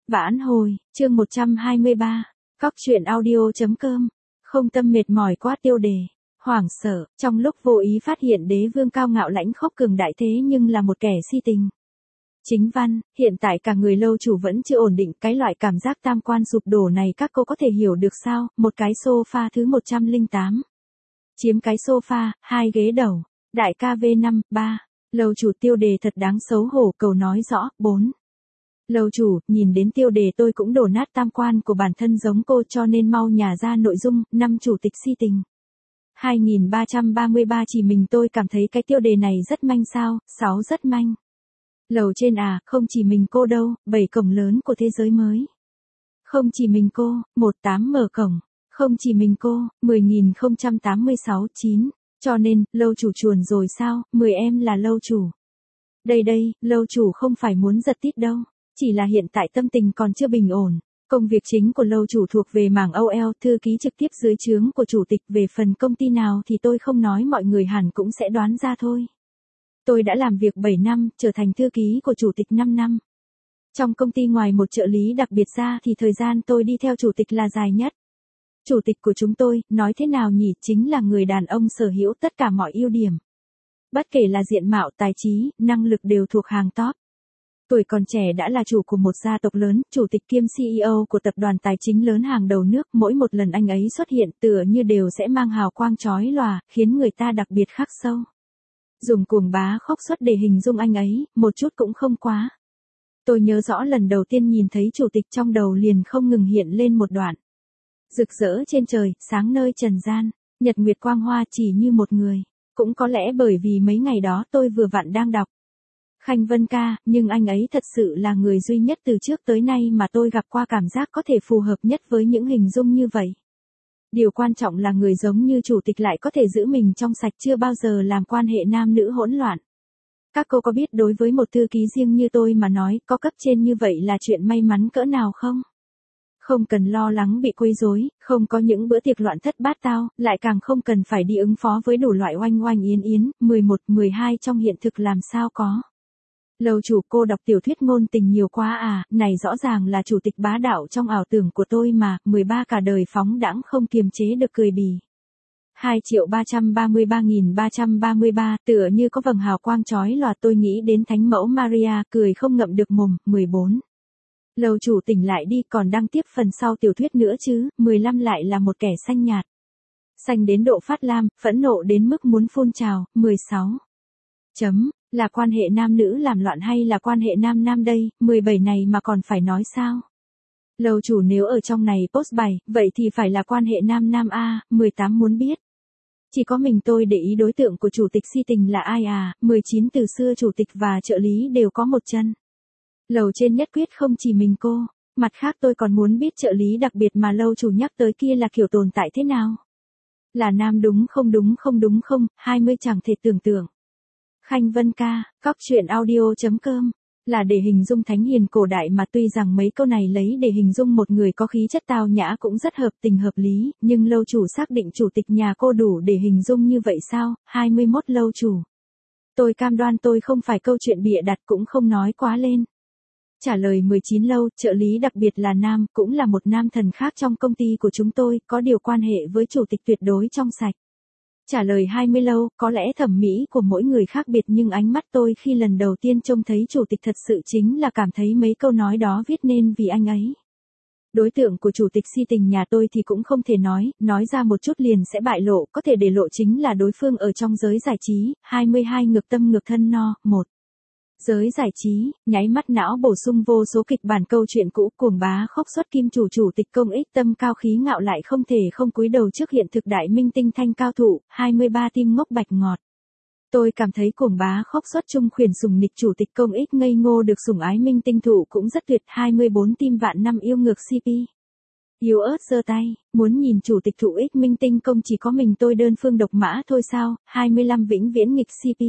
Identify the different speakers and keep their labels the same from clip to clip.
Speaker 1: Vãn hồi, chương 123, Cóc truyện audio.com. Không tâm mệt mỏi quá tiêu đề. Hoảng sợ, trong lúc vô ý phát hiện đế vương cao ngạo lãnh khốc cường đại thế nhưng là một kẻ si tình. Chính văn, hiện tại cả người lâu chủ vẫn chưa ổn định, cái loại cảm giác tam quan sụp đổ này các cô có thể hiểu được sao? Một cái sofa thứ 108. Chiếm cái sofa, 2 ghế đầu. Đại ca V5, 3. Lâu chủ tiêu đề thật đáng xấu hổ, cầu nói rõ, 4. Lâu chủ, nhìn đến tiêu đề tôi cũng đổ nát tam quan của bản thân giống cô cho nên mau nhả ra nội dung, 5 chủ tịch si tình. 2333 chỉ mình tôi cảm thấy cái tiêu đề này rất manh sao, 6 rất manh. Lầu trên à, không chỉ mình cô đâu, 7 cổng lớn của thế giới mới. Không chỉ mình cô, 18 mở cổng. Không chỉ mình cô, 10.086 9. Cho nên, lâu chủ chuồn rồi sao, 10 em là lâu chủ. Đây, lâu chủ không phải muốn giật tít đâu. Chỉ là hiện tại tâm tình còn chưa bình ổn. Công việc chính của lâu chủ thuộc về mảng OL, thư ký trực tiếp dưới trướng của chủ tịch, về phần công ty nào thì tôi không nói, mọi người hẳn cũng sẽ đoán ra thôi. Tôi đã làm việc 7 năm, trở thành thư ký của chủ tịch 5 năm. Trong công ty ngoài một trợ lý đặc biệt ra thì thời gian tôi đi theo chủ tịch là dài nhất. Chủ tịch của chúng tôi, nói thế nào nhỉ, chính là người đàn ông sở hữu tất cả mọi ưu điểm. Bất kể là diện mạo, tài trí, năng lực đều thuộc hàng top. Tuổi còn trẻ đã là chủ của một gia tộc lớn, chủ tịch kiêm CEO của tập đoàn tài chính lớn hàng đầu nước, mỗi một lần anh ấy xuất hiện tựa như đều sẽ mang hào quang chói lòa, khiến người ta đặc biệt khắc sâu. Dùng cuồng bá khốc xuất để hình dung anh ấy, một chút cũng không quá. Tôi nhớ rõ lần đầu tiên nhìn thấy chủ tịch trong đầu liền không ngừng hiện lên một đoạn. Rực rỡ trên trời, sáng nơi trần gian, nhật nguyệt quang hoa chỉ như một người. Cũng có lẽ bởi vì mấy ngày đó tôi vừa vặn đang đọc Khanh Vân ca, nhưng anh ấy thật sự là người duy nhất từ trước tới nay mà tôi gặp qua cảm giác có thể phù hợp nhất với những hình dung như vậy. Điều quan trọng là người giống như chủ tịch lại có thể giữ mình trong sạch, chưa bao giờ làm quan hệ nam nữ hỗn loạn. Các cô có biết đối với một thư ký riêng như tôi mà nói, có cấp trên như vậy là chuyện may mắn cỡ nào không? Không cần lo lắng bị quấy rối, không có những bữa tiệc loạn thất bát tao, lại càng không cần phải đi ứng phó với đủ loại oanh oanh yến yến, 11, 12 trong hiện thực làm sao có. Lâu chủ, cô đọc tiểu thuyết ngôn tình nhiều quá à, này rõ ràng là chủ tịch bá đạo trong ảo tưởng của tôi mà, 13 cả đời phóng đãng không kiềm chế được cười bì. 2.333.333, tựa như có vầng hào quang chói lòa, tôi nghĩ đến thánh mẫu Maria, cười không ngậm được mồm, 14. Lâu chủ tỉnh lại đi, còn đăng tiếp phần sau tiểu thuyết nữa chứ, 15 lại là một kẻ xanh nhạt. Xanh đến độ phát lam, phẫn nộ đến mức muốn phun trào, 16. Là quan hệ nam nữ làm loạn hay là quan hệ nam nam đây, 17 này mà còn phải nói sao? Lâu chủ nếu ở trong này post bài, vậy thì phải là quan hệ nam nam a, 18 muốn biết. Chỉ có mình tôi để ý đối tượng của chủ tịch si tình là ai à, 19 từ xưa chủ tịch và trợ lý đều có một chân. Lầu trên nhất quyết không chỉ mình cô, mặt khác tôi còn muốn biết trợ lý đặc biệt mà lâu chủ nhắc tới kia là kiểu tồn tại thế nào. Là nam đúng không, 20 chẳng thể tưởng tượng. Khanh Vân ca, Cóc truyện audio.com, là để hình dung thánh hiền cổ đại mà tuy rằng mấy câu này lấy để hình dung một người có khí chất tao nhã cũng rất hợp tình hợp lý, nhưng lâu chủ xác định chủ tịch nhà cô đủ để hình dung như vậy sao, 21 lâu chủ. Tôi cam đoan tôi không phải câu chuyện bịa đặt cũng không nói quá lên. Trả lời 19 lâu, trợ lý đặc biệt là nam, cũng là một nam thần khác trong công ty của chúng tôi, có điều quan hệ với chủ tịch tuyệt đối trong sạch. Trả lời 20 lâu, có lẽ thẩm mỹ của mỗi người khác biệt nhưng ánh mắt tôi khi lần đầu tiên trông thấy chủ tịch thật sự chính là cảm thấy mấy câu nói đó viết nên vì anh ấy. Đối tượng của chủ tịch si tình nhà tôi thì cũng không thể nói ra một chút liền sẽ bại lộ, có thể để lộ chính là đối phương ở trong giới giải trí, 22 ngược tâm ngược thân no, 1. Giới giải trí, nháy mắt não bổ sung vô số kịch bản câu chuyện cũ, cuồng bá khốc xuất kim chủ tịch công ích tâm cao khí ngạo lại không thể không cúi đầu trước hiện thực đại minh tinh thanh cao thủ, 23 tim ngốc bạch ngọt. Tôi cảm thấy cuồng bá khốc xuất trung khuyển sủng nịch chủ tịch công ích ngây ngô được sủng ái minh tinh thủ cũng rất tuyệt, 24 tim vạn năm yêu ngược CP. Yếu ớt giơ tay, muốn nhìn chủ tịch thủ ích minh tinh công chỉ có mình tôi đơn phương độc mã thôi sao, 25 vĩnh viễn nghịch CP.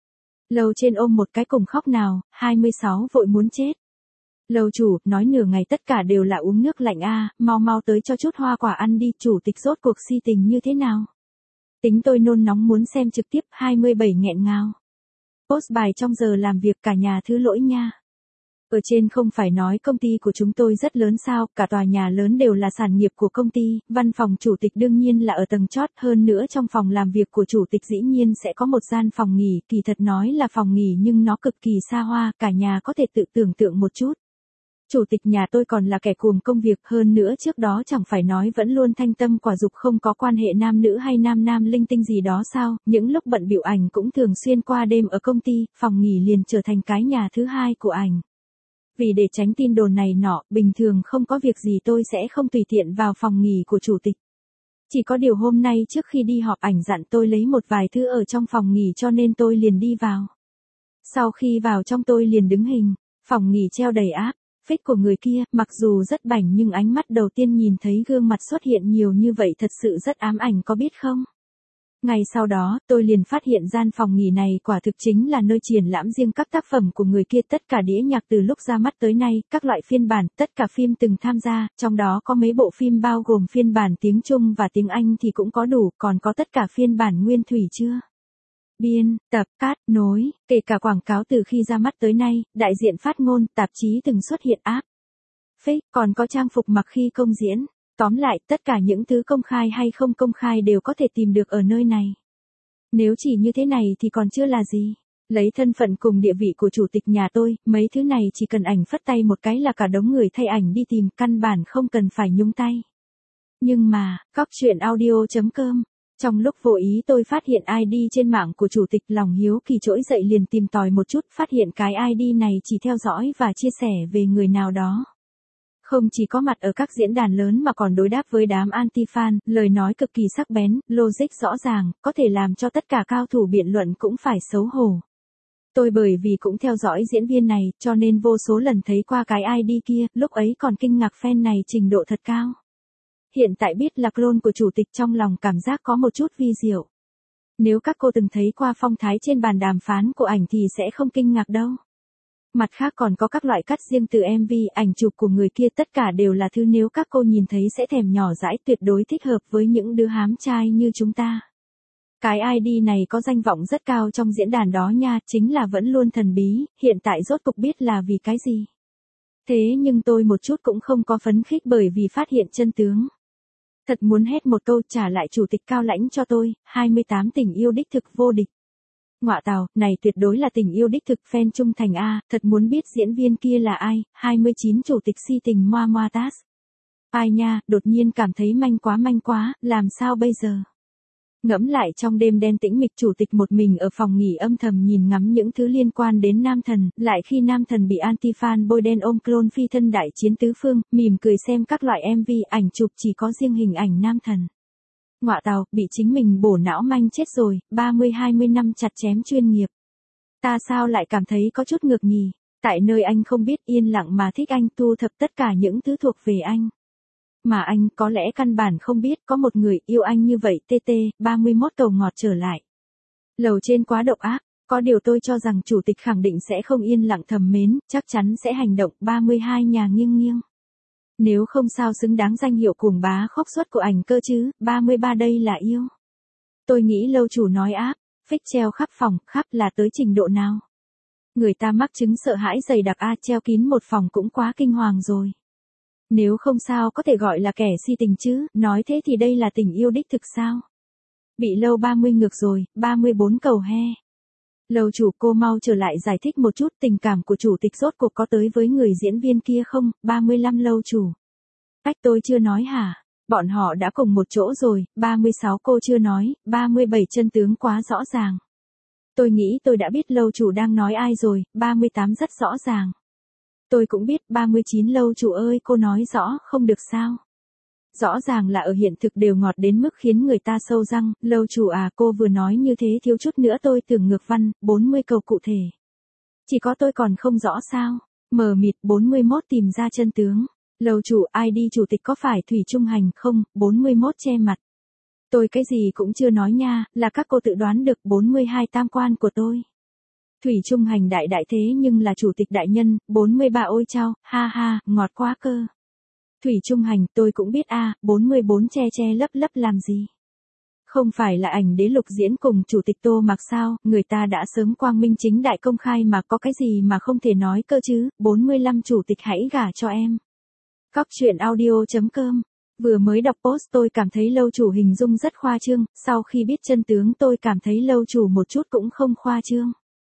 Speaker 1: Lâu trên ôm một cái cùng khóc nào, 26 vội muốn chết. Lâu chủ, nói nửa ngày tất cả đều là uống nước lạnh a, mau tới cho chút hoa quả ăn đi, chủ tịch rốt cuộc si tình như thế nào? Tính tôi nôn nóng muốn xem trực tiếp, 27 nghẹn ngào. Post bài trong giờ làm việc cả nhà thứ lỗi nha. Ở trên không phải nói công ty của chúng tôi rất lớn sao, cả tòa nhà lớn đều là sản nghiệp của công ty, văn phòng chủ tịch đương nhiên là ở tầng chót, hơn nữa trong phòng làm việc của chủ tịch dĩ nhiên sẽ có một gian phòng nghỉ, kỳ thật nói là phòng nghỉ nhưng nó cực kỳ xa hoa, cả nhà có thể tự tưởng tượng một chút. Chủ tịch nhà tôi còn là kẻ cuồng công việc, hơn nữa trước đó chẳng phải nói vẫn luôn thanh tâm quả dục không có quan hệ nam nữ hay nam nam linh tinh gì đó sao, những lúc bận bịu ảnh cũng thường xuyên qua đêm ở công ty, phòng nghỉ liền trở thành cái nhà thứ hai của ảnh. Vì để tránh tin đồn này nọ, bình thường không có việc gì tôi sẽ không tùy tiện vào phòng nghỉ của chủ tịch. Chỉ có điều hôm nay trước khi đi họp ảnh dặn tôi lấy một vài thứ ở trong phòng nghỉ cho nên tôi liền đi vào. Sau khi vào trong tôi liền đứng hình, phòng nghỉ treo đầy áp phích của người kia, mặc dù rất bảnh nhưng ánh mắt đầu tiên nhìn thấy gương mặt xuất hiện nhiều như vậy thật sự rất ám ảnh có biết không? Ngày sau đó, tôi liền phát hiện gian phòng nghỉ này quả thực chính là nơi triển lãm riêng các tác phẩm của người kia, tất cả đĩa nhạc từ lúc ra mắt tới nay, các loại phiên bản, tất cả phim từng tham gia, trong đó có mấy bộ phim bao gồm phiên bản tiếng Trung và tiếng Anh thì cũng có đủ, còn có tất cả phiên bản nguyên thủy chưa? Biên, tập, cát, nối, kể cả quảng cáo từ khi ra mắt tới nay, đại diện phát ngôn, tạp chí từng xuất hiện áp phích, còn có trang phục mặc khi công diễn. Tóm lại, tất cả những thứ công khai hay không công khai đều có thể tìm được ở nơi này. Nếu chỉ như thế này thì còn chưa là gì. Lấy thân phận cùng địa vị của chủ tịch nhà tôi, mấy thứ này chỉ cần ảnh phất tay một cái là cả đống người thay ảnh đi tìm, căn bản không cần phải nhúng tay. Nhưng mà, Cóc Truyện Audio.com, trong lúc vô ý tôi phát hiện ID trên mạng của chủ tịch, lòng hiếu kỳ trỗi dậy liền tìm tòi một chút, phát hiện cái ID này chỉ theo dõi và chia sẻ về người nào đó. Không chỉ có mặt ở các diễn đàn lớn mà còn đối đáp với đám anti-fan, lời nói cực kỳ sắc bén, logic rõ ràng, có thể làm cho tất cả cao thủ biện luận cũng phải xấu hổ. Tôi bởi vì cũng theo dõi diễn viên này, cho nên vô số lần thấy qua cái ID kia, lúc ấy còn kinh ngạc fan này trình độ thật cao. Hiện tại biết là clone của chủ tịch trong lòng cảm giác có một chút vi diệu. Nếu các cô từng thấy qua phong thái trên bàn đàm phán của ảnh thì sẽ không kinh ngạc đâu. Mặt khác còn có các loại cắt riêng từ MV, ảnh chụp của người kia, tất cả đều là thứ nếu các cô nhìn thấy sẽ thèm nhỏ dãi, tuyệt đối thích hợp với những đứa hám trai như chúng ta. Cái ID này có danh vọng rất cao trong diễn đàn đó nha, chính là vẫn luôn thần bí, hiện tại rốt cục biết là vì cái gì. Thế nhưng tôi một chút cũng không có phấn khích bởi vì phát hiện chân tướng. Thật muốn hét một câu trả lại chủ tịch cao lãnh cho tôi, 28 tình yêu đích thực vô địch. Ngọa tào, này tuyệt đối là tình yêu đích thực, fan trung thành a, thật muốn biết diễn viên kia là ai, 29 chủ tịch si tình moa moa tas. Ai nha, đột nhiên cảm thấy manh quá, làm sao bây giờ? Ngẫm lại trong đêm đen tĩnh mịch, chủ tịch một mình ở phòng nghỉ âm thầm nhìn ngắm những thứ liên quan đến nam thần, lại khi nam thần bị anti-fan bôi đen ôm clone phi thân đại chiến tứ phương, mỉm cười xem các loại MV, ảnh chụp chỉ có riêng hình ảnh nam thần. Ngọa tào, bị chính mình bổ não manh chết rồi, 30-20 năm chặt chém chuyên nghiệp. Ta sao lại cảm thấy có chút ngược nhì, tại nơi anh không biết yên lặng mà thích anh, thu thập tất cả những thứ thuộc về anh. Mà anh có lẽ căn bản không biết có một người yêu anh như vậy, TT, 31 cầu ngọt trở lại. Lầu trên quá độc ác, có điều tôi cho rằng chủ tịch khẳng định sẽ không yên lặng thầm mến, chắc chắn sẽ hành động, 32 nhà nghiêng nghiêng. Nếu không sao xứng đáng danh hiệu cuồng bá khốc suất của ảnh cơ chứ, 33 đây là yêu. Tôi nghĩ lâu chủ nói áp, phích treo khắp phòng, khắp là tới trình độ nào. Người ta mắc chứng sợ hãi dày đặc treo kín một phòng cũng quá kinh hoàng rồi. Nếu không sao có thể gọi là kẻ si tình chứ, nói thế thì đây là tình yêu đích thực sao? Bị lâu 30 ngược rồi, 34 cầu he. Lâu chủ cô mau trở lại giải thích một chút tình cảm của chủ tịch rốt cuộc có tới với người diễn viên kia không, 35 lâu chủ. Cách tôi chưa nói hả? Bọn họ đã cùng một chỗ rồi, 36 cô chưa nói, 37 chân tướng quá rõ ràng. Tôi nghĩ tôi đã biết lâu chủ đang nói ai rồi, 38 rất rõ ràng. Tôi cũng biết, 39 lâu chủ ơi cô nói rõ không được sao. Rõ ràng là ở hiện thực đều ngọt đến mức khiến người ta sâu răng, lâu chủ cô vừa nói như thế thiếu chút nữa tôi tưởng ngược văn, 40 cầu cụ thể. Chỉ có tôi còn không rõ sao, mờ mịt 41 tìm ra chân tướng. Lâu chủ ID chủ tịch có phải Thủy Trung Hành không, 41 che mặt. Tôi cái gì cũng chưa nói nha, là các cô tự đoán được 42 tam quan của tôi. Thủy Trung Hành đại thế nhưng là chủ tịch đại nhân, 43 ôi chao, ha ha, ngọt quá cơ. Thủy Trung Hành tôi cũng biết 44 che lấp làm gì. Không phải là ảnh đế Lục diễn cùng chủ tịch Tô Mạc sao, người ta đã sớm quang minh chính đại công khai mà, có cái gì mà không thể nói cơ chứ. 45 chủ tịch hãy gả cho em. Cóc truyện audio.com. Vừa mới đọc post tôi cảm thấy lâu chủ hình dung rất khoa trương, sau khi biết chân tướng tôi cảm thấy lâu chủ một chút cũng không khoa trương.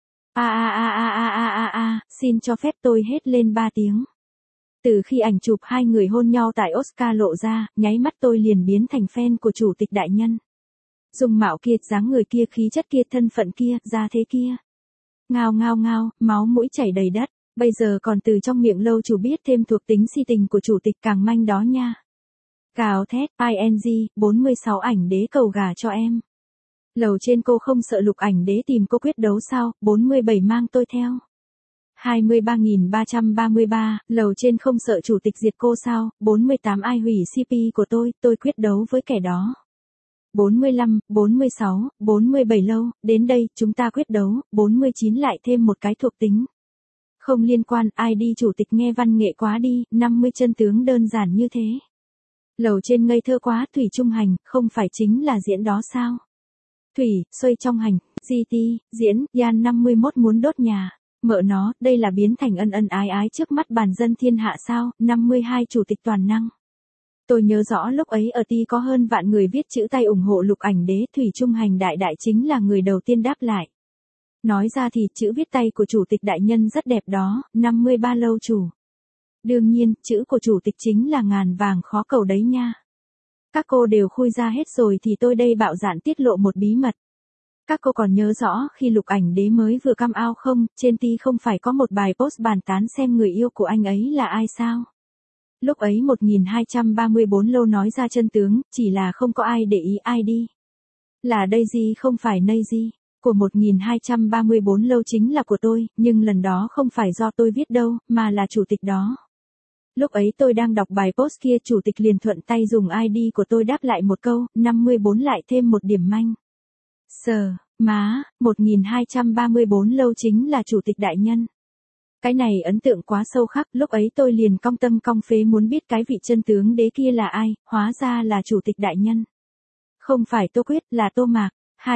Speaker 1: Xin cho phép tôi hét lên 3 tiếng. Từ khi ảnh chụp hai người hôn nhau tại Oscar lộ ra, nháy mắt tôi liền biến thành fan của chủ tịch đại nhân. Dung mạo kia, dáng người kia, khí chất kia, thân phận kia, gia thế kia. Ngao ngao ngao, máu mũi chảy đầy đất, bây giờ còn từ trong miệng lâu chủ biết thêm thuộc tính si tình của chủ tịch càng manh đó nha. Gào thét, ing, 46 ảnh đế cầu gả cho em. Lầu trên cô không sợ Lục ảnh đế tìm cô quyết đấu sao, 47 mang tôi theo. 23.333, lầu trên không sợ chủ tịch diệt cô sao, 48 ai hủy CP của tôi quyết đấu với kẻ đó. 45, 46, 47 lâu, đến đây, chúng ta quyết đấu, 49 lại thêm một cái thuộc tính. Không liên quan, ai đi chủ tịch nghe văn nghệ quá đi, 50 chân tướng đơn giản như thế. Lầu trên ngây thơ quá, Thủy Trung Hành, không phải chính là diễn đó sao? Thủy, Xuôi trong hành, GT, diễn, Yan 51 muốn đốt nhà. Mợ nó, đây là biến thành ân ân ái ái trước mắt bàn dân thiên hạ sao, 52 chủ tịch toàn năng. Tôi nhớ rõ lúc ấy ở ti có hơn vạn người viết chữ tay ủng hộ Lục ảnh đế, Thủy Trung Hành đại đại chính là người đầu tiên đáp lại. Nói ra thì chữ viết tay của chủ tịch đại nhân rất đẹp đó, 53 lâu chủ. Đương nhiên, chữ của chủ tịch chính là ngàn vàng khó cầu đấy nha. Các cô đều khui ra hết rồi thì tôi đây bạo dạn tiết lộ một bí mật. Các cô còn nhớ rõ khi Lục ảnh đế mới vừa come out không, trên ti không phải có một bài post bàn tán xem người yêu của anh ấy là ai sao? Lúc ấy 1234 lâu nói ra chân tướng, chỉ là không có ai để ý ai đi. Là Daisy không phải Nazy. Của 1234 lâu chính là của tôi, nhưng lần đó không phải do tôi viết đâu, mà là chủ tịch đó. Lúc ấy tôi đang đọc bài post kia, chủ tịch liền thuận tay dùng ID của tôi đáp lại một câu, 54 lại thêm một điểm manh. Sờ, má, 1234 lâu chính là chủ tịch đại nhân. Cái này ấn tượng quá sâu khắc, lúc ấy tôi liền cong tâm cong phế muốn biết cái vị chân tướng đế kia là ai, hóa ra là chủ tịch đại nhân. Không phải Tô Quyết, là Tô Mạc.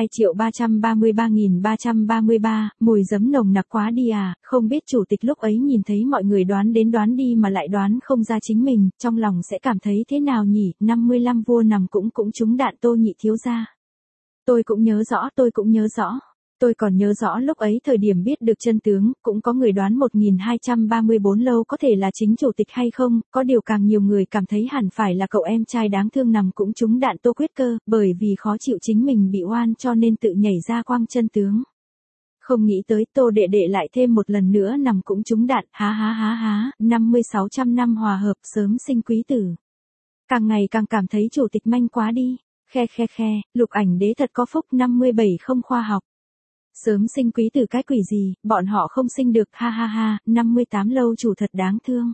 Speaker 1: 2.333.333, mùi giấm nồng nặc quá đi à, không biết chủ tịch lúc ấy nhìn thấy mọi người đoán đến đoán đi mà lại đoán không ra chính mình, trong lòng sẽ cảm thấy thế nào nhỉ, 55 vua nằm cũng trúng đạn Tô nhị thiếu gia. Tôi cũng nhớ rõ. Tôi còn nhớ rõ lúc ấy thời điểm biết được chân tướng, cũng có người đoán 1234 lâu có thể là chính chủ tịch hay không, có điều càng nhiều người cảm thấy hẳn phải là cậu em trai đáng thương nằm cũng trúng đạn Tô Quyết cơ, bởi vì khó chịu chính mình bị oan cho nên tự nhảy ra quăng chân tướng. Không nghĩ tới Tô đệ đệ lại thêm một lần nữa nằm cũng trúng đạn, 5600 năm hòa hợp sớm sinh quý tử. Càng ngày càng cảm thấy chủ tịch manh quá đi, khe, Lục ảnh đế thật có phúc, 57 không khoa học. Sớm sinh quý tử cái quỷ gì, bọn họ không sinh được, 58 lâu chủ thật đáng thương.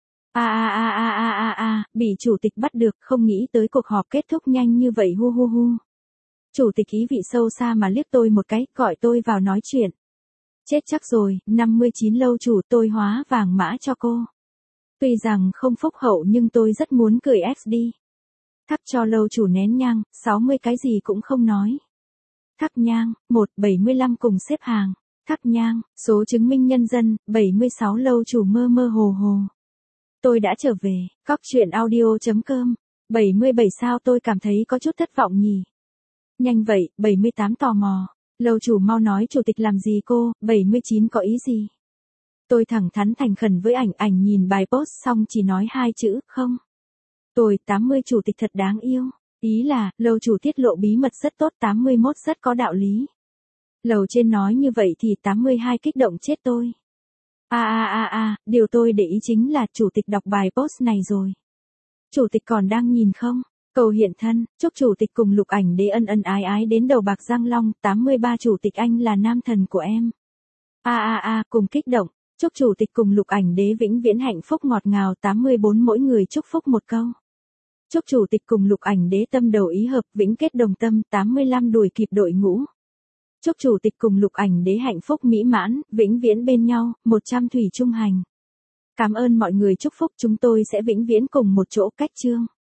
Speaker 1: Bị chủ tịch bắt được, không nghĩ tới cuộc họp kết thúc nhanh như vậy, hu. Chủ tịch ý vị sâu xa mà liếc tôi một cái, gọi tôi vào nói chuyện. Chết chắc rồi, 59 lâu chủ, tôi hóa vàng mã cho cô. Tuy rằng không phúc hậu nhưng tôi rất muốn cười SD. Thắp cho lâu chủ nén nhang, 60 cái gì cũng không nói. Thắp nhang, 175 cùng xếp hàng. Thắp nhang, số chứng minh nhân dân, 76 lâu chủ mơ hồ. Tôi đã trở về, cóc truyện audio.com. 77 sao, tôi cảm thấy có chút thất vọng nhỉ. Nhanh vậy, 78 tò mò. Lâu chủ mau nói chủ tịch làm gì cô, 79 có ý gì? Tôi thẳng thắn thành khẩn với ảnh nhìn bài post xong chỉ nói hai chữ, không. Tôi, 80 chủ tịch thật đáng yêu. Ý là, lâu chủ tiết lộ bí mật rất tốt, 81 rất có đạo lý. Lầu trên nói như vậy thì 82 kích động chết tôi. Điều tôi để ý chính là chủ tịch đọc bài post này rồi. Chủ tịch còn đang nhìn không? Cầu hiện thân, chúc chủ tịch cùng Lục ảnh đế ân ân ái ái đến đầu bạc răng long, 83 chủ tịch anh là nam thần của em. Cùng kích động, chúc chủ tịch cùng Lục ảnh đế vĩnh viễn hạnh phúc ngọt ngào, 84 mỗi người chúc phúc một câu. Chúc chủ tịch cùng Lục ảnh đế tâm đầu ý hợp, vĩnh kết đồng tâm, 85 đuổi kịp đội ngũ. Chúc chủ tịch cùng Lục ảnh đế hạnh phúc mỹ mãn, vĩnh viễn bên nhau, 100 thủy trung hành. Cảm ơn mọi người chúc phúc, chúng tôi sẽ vĩnh viễn cùng một chỗ cách chương.